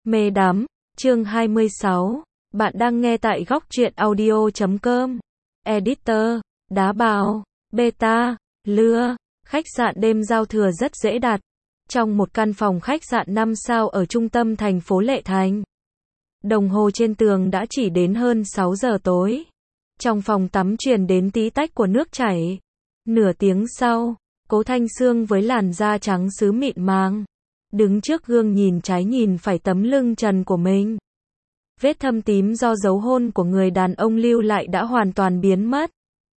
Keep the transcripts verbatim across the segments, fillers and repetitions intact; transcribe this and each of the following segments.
Mê đắm, chương hai mươi sáu. Bạn đang nghe tại góc truyện audio chấm com. Editor, đá bào, beta, lưa. Khách sạn đêm giao thừa rất dễ đặt. Trong một căn phòng khách sạn năm sao ở trung tâm thành phố Lệ Thành. Đồng hồ trên tường đã chỉ đến hơn sáu giờ tối. Trong phòng tắm truyền đến tí tách của nước chảy. Nửa tiếng sau, Cố Thanh Sương với làn da trắng sứ mịn màng, đứng trước gương nhìn trái nhìn phải tấm lưng trần của mình. Vết thâm tím do dấu hôn của người đàn ông lưu lại đã hoàn toàn biến mất.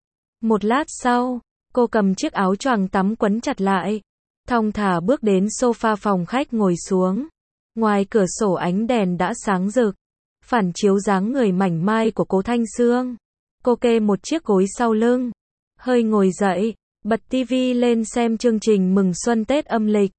Một lát sau, cô cầm chiếc áo choàng tắm quấn chặt lại, thong thả bước đến sofa phòng khách ngồi xuống. Ngoài cửa sổ ánh đèn đã sáng rực, phản chiếu dáng người mảnh mai của Cố Thanh Sương. Cô kê một chiếc gối sau lưng, hơi ngồi dậy, bật tivi lên xem chương trình mừng xuân Tết âm lịch.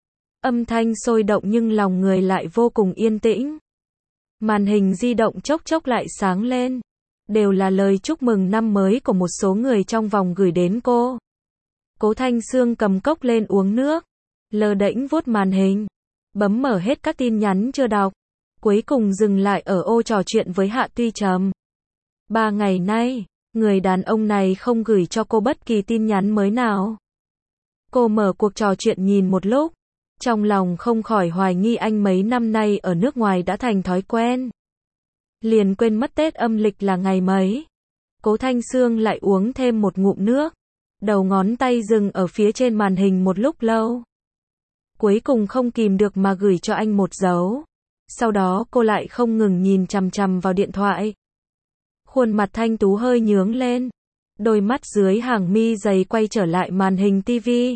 Âm thanh sôi động nhưng lòng người lại vô cùng yên tĩnh. Màn hình di động chốc chốc lại sáng lên. Đều là lời chúc mừng năm mới của một số người trong vòng gửi đến cô. Cố Thanh Sương cầm cốc lên uống nước, lờ đễnh vuốt màn hình, bấm mở hết các tin nhắn chưa đọc, cuối cùng dừng lại ở ô trò chuyện với Hạ Tuy Trầm. Ba ngày nay, người đàn ông này không gửi cho cô bất kỳ tin nhắn mới nào. Cô mở cuộc trò chuyện nhìn một lúc, trong lòng không khỏi hoài nghi anh mấy năm nay ở nước ngoài đã thành thói quen. Liền quên mất Tết âm lịch là ngày mấy. Cố Thanh Sương lại uống thêm một ngụm nước, đầu ngón tay dừng ở phía trên màn hình một lúc lâu. Cuối cùng không kìm được mà gửi cho anh một dấu. Sau đó cô lại không ngừng nhìn chằm chằm vào điện thoại. Khuôn mặt thanh tú hơi nhướng lên, đôi mắt dưới hàng mi dày quay trở lại màn hình tivi.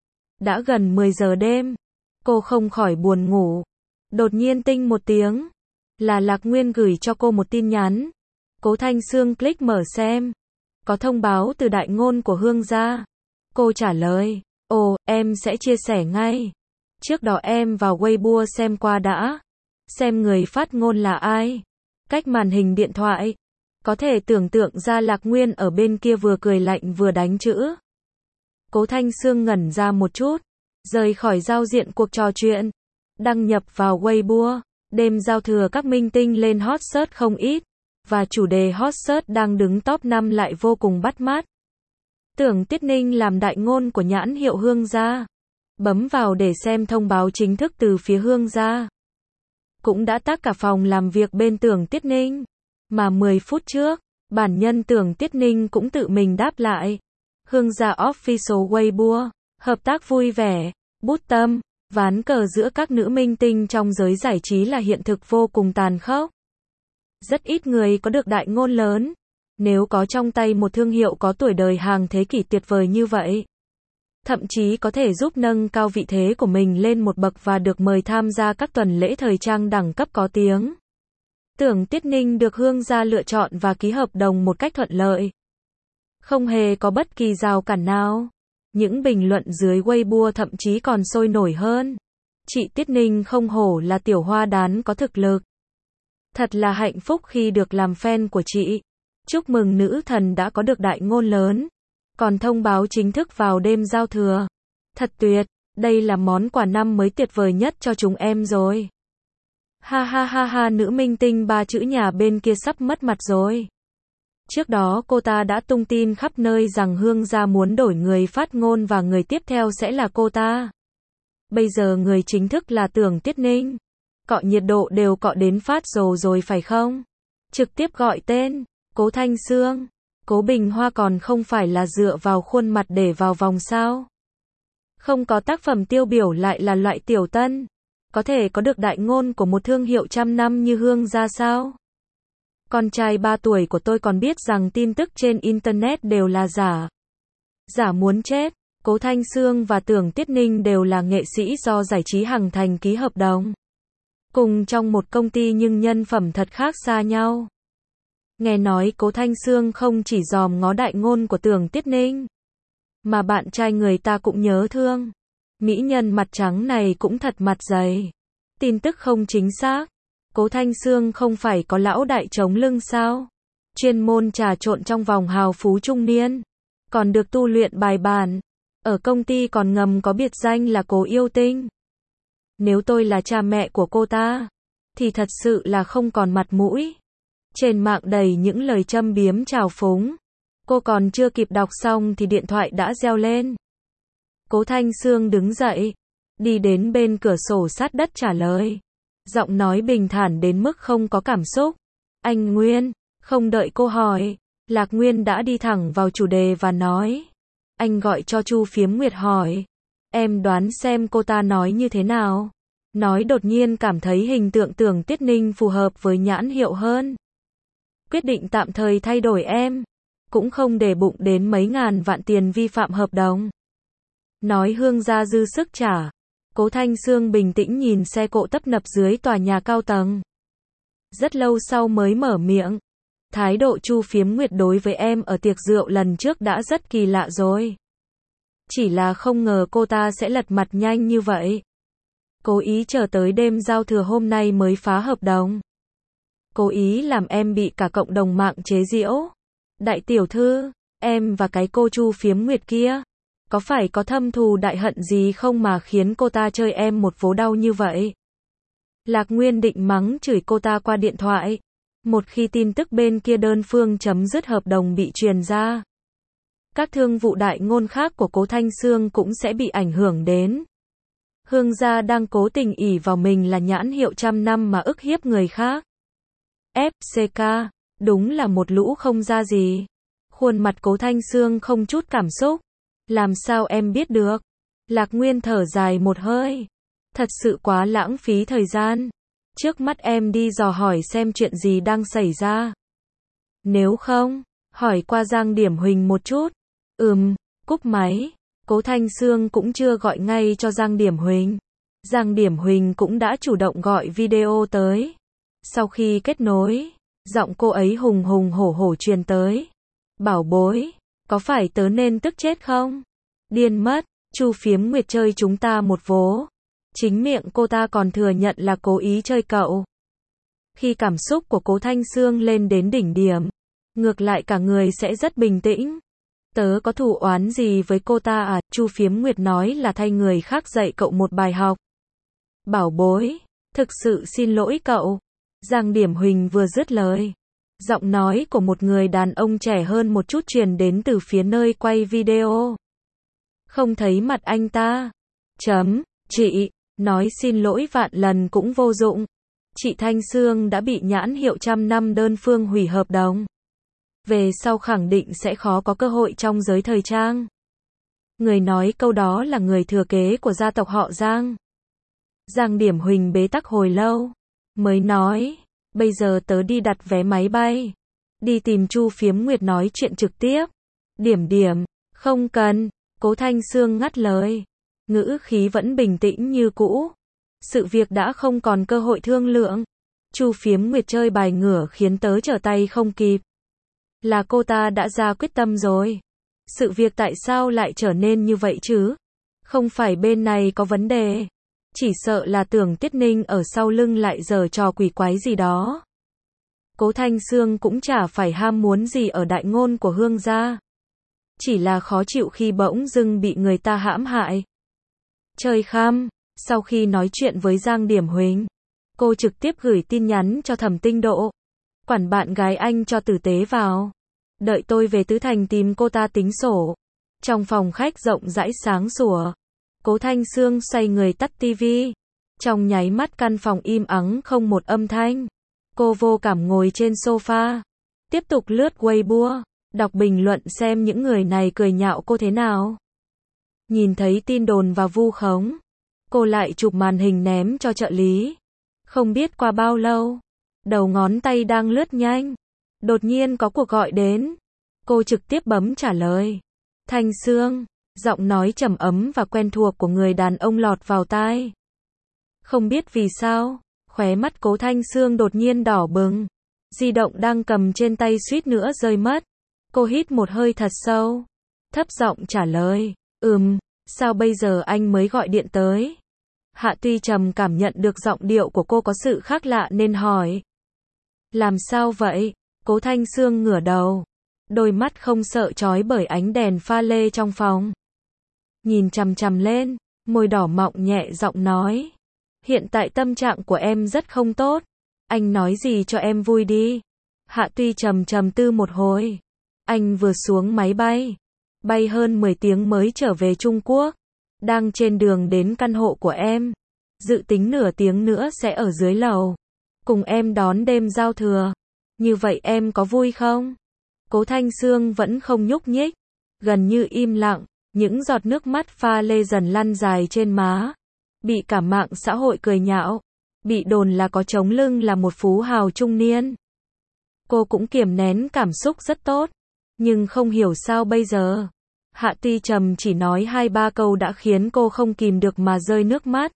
Đã gần mười giờ đêm, cô không khỏi buồn ngủ. Đột nhiên tinh một tiếng, là Lạc Nguyên gửi cho cô một tin nhắn. Cố Thanh Sương click mở xem, có thông báo từ đại ngôn của Hương gia. Cô trả lời, ồ, em sẽ chia sẻ ngay. Trước đó em vào Weibo xem qua đã, xem người phát ngôn là ai. Cách màn hình điện thoại, có thể tưởng tượng ra Lạc Nguyên ở bên kia vừa cười lạnh vừa đánh chữ. Cố Thanh Sương ngẩn ra một chút, rời khỏi giao diện cuộc trò chuyện, đăng nhập vào Weibo. Đêm giao thừa các minh tinh lên hot search không ít, và chủ đề hot search đang đứng top năm lại vô cùng bắt mắt. Tưởng Tiết Ninh làm đại ngôn của nhãn hiệu Hương gia. Bấm vào để xem thông báo chính thức từ phía Hương gia. Cũng đã tag cả phòng làm việc bên Tưởng Tiết Ninh. Mà mười phút trước, bản nhân Tưởng Tiết Ninh cũng tự mình đáp lại. Hương gia official Weibo, hợp tác vui vẻ, bút tâm, ván cờ giữa các nữ minh tinh trong giới giải trí là hiện thực vô cùng tàn khốc. Rất ít người có được đại ngôn lớn. Nếu có trong tay một thương hiệu có tuổi đời hàng thế kỷ tuyệt vời như vậy, thậm chí có thể giúp nâng cao vị thế của mình lên một bậc và được mời tham gia các tuần lễ thời trang đẳng cấp có tiếng. Tưởng Tiết Ninh được Hương gia lựa chọn và ký hợp đồng một cách thuận lợi. Không hề có bất kỳ rào cản nào. Những bình luận dưới Weibo thậm chí còn sôi nổi hơn. Chị Tiết Ninh không hổ là tiểu hoa đán có thực lực. Thật là hạnh phúc khi được làm fan của chị. Chúc mừng nữ thần đã có được đại ngôn lớn. Còn thông báo chính thức vào đêm giao thừa. Thật tuyệt, đây là món quà năm mới tuyệt vời nhất cho chúng em rồi. Ha ha ha ha, nữ minh tinh ba chữ nhà bên kia sắp mất mặt rồi. Trước đó cô ta đã tung tin khắp nơi rằng Hương gia muốn đổi người phát ngôn và người tiếp theo sẽ là cô ta. Bây giờ người chính thức là Tưởng Tiết Ninh. Cọ nhiệt độ đều cọ đến phát rồ rồi phải không? Trực tiếp gọi tên, Cố Thanh Sương. Cố Bình Hoa còn không phải là dựa vào khuôn mặt để vào vòng sao? Không có tác phẩm tiêu biểu lại là loại tiểu tân. Có thể có được đại ngôn của một thương hiệu trăm năm như Hương gia sao? Con trai ba tuổi của tôi còn biết rằng tin tức trên Internet đều là giả. Giả muốn chết. Cố Thanh Sương và Tưởng Tiết Ninh đều là nghệ sĩ do giải trí Hằng Thành ký hợp đồng. Cùng trong một công ty nhưng nhân phẩm thật khác xa nhau. Nghe nói Cố Thanh Sương không chỉ dòm ngó đại ngôn của Tưởng Tiết Ninh, mà bạn trai người ta cũng nhớ thương. Mỹ nhân mặt trắng này cũng thật mặt dày. Tin tức không chính xác. Cố Thanh Sương không phải có lão đại chống lưng sao? Chuyên môn trà trộn trong vòng hào phú trung niên. Còn được tu luyện bài bản. Ở công ty còn ngầm có biệt danh là Cố Yêu Tinh. Nếu tôi là cha mẹ của cô ta, thì thật sự là không còn mặt mũi. Trên mạng đầy những lời châm biếm trào phúng. Cô còn chưa kịp đọc xong thì điện thoại đã reo lên. Cố Thanh Sương đứng dậy, đi đến bên cửa sổ sát đất trả lời. Giọng nói bình thản đến mức không có cảm xúc. Anh Nguyên, không đợi cô hỏi, Lạc Nguyên đã đi thẳng vào chủ đề và nói. Anh gọi cho Chu Phiếm Nguyệt hỏi. Em đoán xem cô ta nói như thế nào. Nói đột nhiên cảm thấy hình tượng Tưởng Tiết Ninh phù hợp với nhãn hiệu hơn. Quyết định tạm thời thay đổi em. Cũng không để bụng đến mấy ngàn vạn tiền vi phạm hợp đồng. Nói Hương gia dư sức trả. Cố Thanh Sương bình tĩnh nhìn xe cộ tấp nập dưới tòa nhà cao tầng. Rất lâu sau mới mở miệng. Thái độ Chu Phiếm Nguyệt đối với em ở tiệc rượu lần trước đã rất kỳ lạ rồi. Chỉ là không ngờ cô ta sẽ lật mặt nhanh như vậy. Cố ý chờ tới đêm giao thừa hôm nay mới phá hợp đồng. Cố ý làm em bị cả cộng đồng mạng chế giễu. Đại tiểu thư, em và cái cô Chu Phiếm Nguyệt kia, có phải có thâm thù đại hận gì không mà khiến cô ta chơi em một vố đau như vậy? Lạc Nguyên định mắng chửi cô ta qua điện thoại. Một khi tin tức bên kia đơn phương chấm dứt hợp đồng bị truyền ra, các thương vụ đại ngôn khác của Cố Thanh Sương cũng sẽ bị ảnh hưởng đến. Hương gia đang cố tình ỷ vào mình là nhãn hiệu trăm năm mà ức hiếp người khác. ép xê ca, đúng là một lũ không ra gì. Khuôn mặt Cố Thanh Sương không chút cảm xúc. Làm sao em biết được? Lạc Nguyên thở dài một hơi. Thật sự quá lãng phí thời gian. Trước mắt em đi dò hỏi xem chuyện gì đang xảy ra. Nếu không, hỏi qua Giang Điểm Huỳnh một chút. Ừm, cúp máy. Cố Thanh Sương cũng chưa gọi ngay cho Giang Điểm Huỳnh. Giang Điểm Huỳnh cũng đã chủ động gọi video tới. Sau khi kết nối, giọng cô ấy hùng hùng hổ hổ truyền tới. Bảo bối, có phải tớ nên tức chết không? Điên mất, Chu Phiếm Nguyệt chơi chúng ta một vố. Chính miệng cô ta còn thừa nhận là cố ý chơi cậu. Khi cảm xúc của Cố Thanh Sương lên đến đỉnh điểm, ngược lại cả người sẽ rất bình tĩnh. Tớ có thù oán gì với cô ta à? Chu Phiếm Nguyệt nói là thay người khác dạy cậu một bài học. Bảo bối, thực sự xin lỗi cậu. Giang Điểm Huỳnh vừa dứt lời, giọng nói của một người đàn ông trẻ hơn một chút truyền đến từ phía nơi quay video. Không thấy mặt anh ta. Chấm, chị, nói xin lỗi vạn lần cũng vô dụng. Chị Thanh Sương đã bị nhãn hiệu trăm năm đơn phương hủy hợp đồng. Về sau khẳng định sẽ khó có cơ hội trong giới thời trang. Người nói câu đó là người thừa kế của gia tộc họ Giang. Giang Điểm Huỳnh bế tắc hồi lâu, mới nói, bây giờ tớ đi đặt vé máy bay. Đi tìm Chu Phiếm Nguyệt nói chuyện trực tiếp. Điểm điểm, không cần, Cố Thanh Sương ngắt lời. Ngữ khí vẫn bình tĩnh như cũ. Sự việc đã không còn cơ hội thương lượng. Chu Phiếm Nguyệt chơi bài ngửa khiến tớ trở tay không kịp. Là cô ta đã ra quyết tâm rồi. Sự việc tại sao lại trở nên như vậy chứ? Không phải bên này có vấn đề. Chỉ sợ là Tưởng Tiết Ninh ở sau lưng lại giở trò quỷ quái gì đó. Cố Thanh Sương cũng chả phải ham muốn gì ở đại ngôn của Hương gia. Chỉ là khó chịu khi bỗng dưng bị người ta hãm hại. Chơi khăm, sau khi nói chuyện với Giang Điểm Huỳnh, cô trực tiếp gửi tin nhắn cho Thẩm Tinh Độ. Quản bạn gái anh cho tử tế vào. Đợi tôi về Tứ Thành tìm cô ta tính sổ. Trong phòng khách rộng rãi sáng sủa, Cố Thanh Sương xoay người tắt tivi. Trong nháy mắt căn phòng im ắng không một âm thanh. Cô vô cảm ngồi trên sofa, tiếp tục lướt Weibo, đọc bình luận xem những người này cười nhạo cô thế nào. Nhìn thấy tin đồn và vu khống, cô lại chụp màn hình ném cho trợ lý. Không biết qua bao lâu, đầu ngón tay đang lướt nhanh, đột nhiên có cuộc gọi đến. Cô trực tiếp bấm trả lời. Thanh Sương, giọng nói trầm ấm và quen thuộc của người đàn ông lọt vào tai. Không biết vì sao, khóe mắt Cố Thanh Sương đột nhiên đỏ bừng. Di động đang cầm trên tay suýt nữa rơi mất. Cô hít một hơi thật sâu, thấp giọng trả lời. Ừm, sao bây giờ anh mới gọi điện tới? Hạ Tuy Trầm cảm nhận được giọng điệu của cô có sự khác lạ nên hỏi. Làm sao vậy? Cố Thanh Sương ngửa đầu, đôi mắt không sợ chói bởi ánh đèn pha lê trong phòng. Nhìn chằm chằm lên, môi đỏ mọng nhẹ giọng nói. Hiện tại tâm trạng của em rất không tốt. Anh nói gì cho em vui đi. Hạ Tuy trầm trầm tư một hồi. Anh vừa xuống máy bay. Bay hơn mười tiếng mới trở về Trung Quốc. Đang trên đường đến căn hộ của em. Dự tính nửa tiếng nữa sẽ ở dưới lầu. Cùng em đón đêm giao thừa. Như vậy em có vui không? Cố Thanh Sương vẫn không nhúc nhích. Gần như im lặng. Những giọt nước mắt pha lê dần lăn dài trên má. Bị cả mạng xã hội cười nhạo. Bị đồn là có chống lưng là một phú hào trung niên. Cô cũng kiềm nén cảm xúc rất tốt. Nhưng không hiểu sao bây giờ. Hạ Tuy trầm chỉ nói hai ba câu đã khiến cô không kìm được mà rơi nước mắt.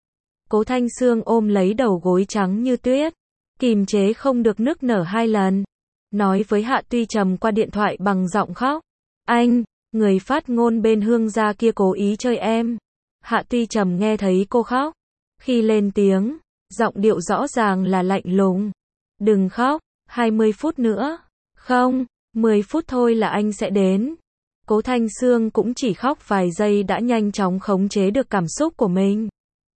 Cố Thanh Sương ôm lấy đầu gối trắng như tuyết. Kìm chế không được nức nở hai lần. Nói với Hạ Tuy trầm qua điện thoại bằng giọng khóc. Anh, người phát ngôn bên Hương gia kia cố ý chơi em. Hạ Tuy trầm nghe thấy cô khóc. Khi lên tiếng, giọng điệu rõ ràng là lạnh lùng. Đừng khóc, hai mươi phút nữa. Không, mười phút thôi là anh sẽ đến. Cố Thanh Sương cũng chỉ khóc vài giây đã nhanh chóng khống chế được cảm xúc của mình.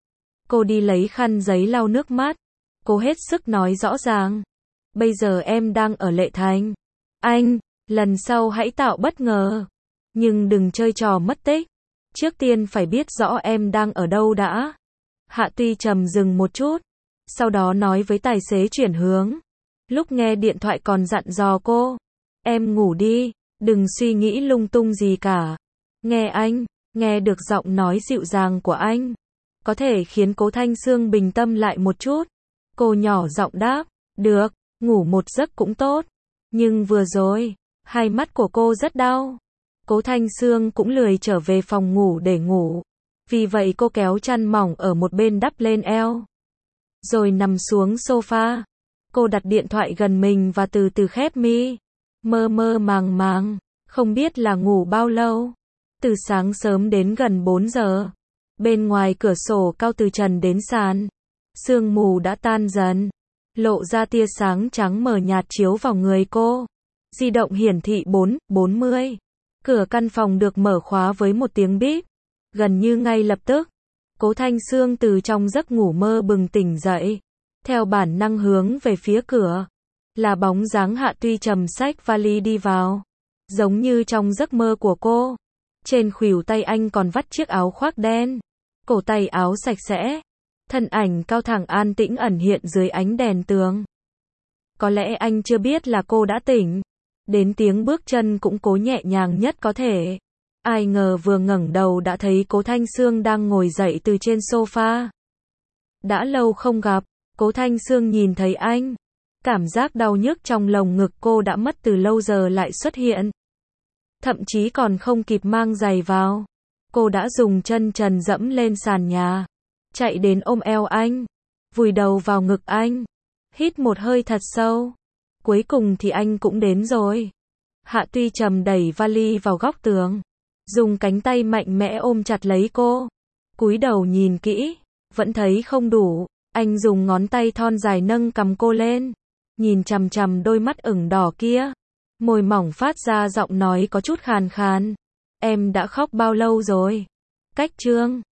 Cô đi lấy khăn giấy lau nước mắt. Cô hết sức nói rõ ràng. Bây giờ em đang ở Lệ Thành. Anh, lần sau hãy tạo bất ngờ. Nhưng đừng chơi trò mất tích. Trước tiên phải biết rõ em đang ở đâu đã. Hạ Tuy trầm dừng một chút. Sau đó nói với tài xế chuyển hướng. Lúc nghe điện thoại còn dặn dò cô. Em ngủ đi, đừng suy nghĩ lung tung gì cả. Nghe anh, nghe được giọng nói dịu dàng của anh. Có thể khiến Cố Thanh Sương bình tâm lại một chút. Cô nhỏ giọng đáp. Được, ngủ một giấc cũng tốt. Nhưng vừa rồi, hai mắt của cô rất đau. Cố Thanh Sương cũng lười trở về phòng ngủ để ngủ. Vì vậy cô kéo chăn mỏng ở một bên đắp lên eo. Rồi nằm xuống sofa. Cô đặt điện thoại gần mình và từ từ khép mi. Mơ mơ màng màng. Không biết là ngủ bao lâu. Từ sáng sớm đến gần bốn giờ. Bên ngoài cửa sổ cao từ trần đến sàn. Sương mù đã tan dần. Lộ ra tia sáng trắng mờ nhạt chiếu vào người cô. Di động hiển thị bốn, bốn mươi. Cửa căn phòng được mở khóa với một tiếng bíp. Gần như ngay lập tức, Cố Thanh Sương từ trong giấc ngủ mơ bừng tỉnh dậy. Theo bản năng hướng về phía cửa. Là bóng dáng Hạ Tuy trầm xách vali đi vào. Giống như trong giấc mơ của cô. Trên khuỷu tay anh còn vắt chiếc áo khoác đen. Cổ tay áo sạch sẽ. Thân ảnh cao thẳng an tĩnh ẩn hiện dưới ánh đèn tường. Có lẽ anh chưa biết là cô đã tỉnh. Đến tiếng bước chân cũng cố nhẹ nhàng nhất có thể. Ai ngờ vừa ngẩng đầu đã thấy Cố Thanh Sương đang ngồi dậy từ trên sofa. Đã lâu không gặp, Cố Thanh Sương nhìn thấy anh. Cảm giác đau nhức trong lồng ngực cô đã mất từ lâu giờ lại xuất hiện. Thậm chí còn không kịp mang giày vào. Cô đã dùng chân trần dẫm lên sàn nhà. Chạy đến ôm eo anh. Vùi đầu vào ngực anh. Hít một hơi thật sâu. Cuối cùng thì anh cũng đến rồi. Hạ Tuy trầm đẩy vali vào góc tường. Dùng cánh tay mạnh mẽ ôm chặt lấy cô. Cúi đầu nhìn kỹ. Vẫn thấy không đủ. Anh dùng ngón tay thon dài nâng cằm cô lên. Nhìn chằm chằm đôi mắt ửng đỏ kia. Môi mỏng phát ra giọng nói có chút khàn khàn. Em đã khóc bao lâu rồi? Cách chương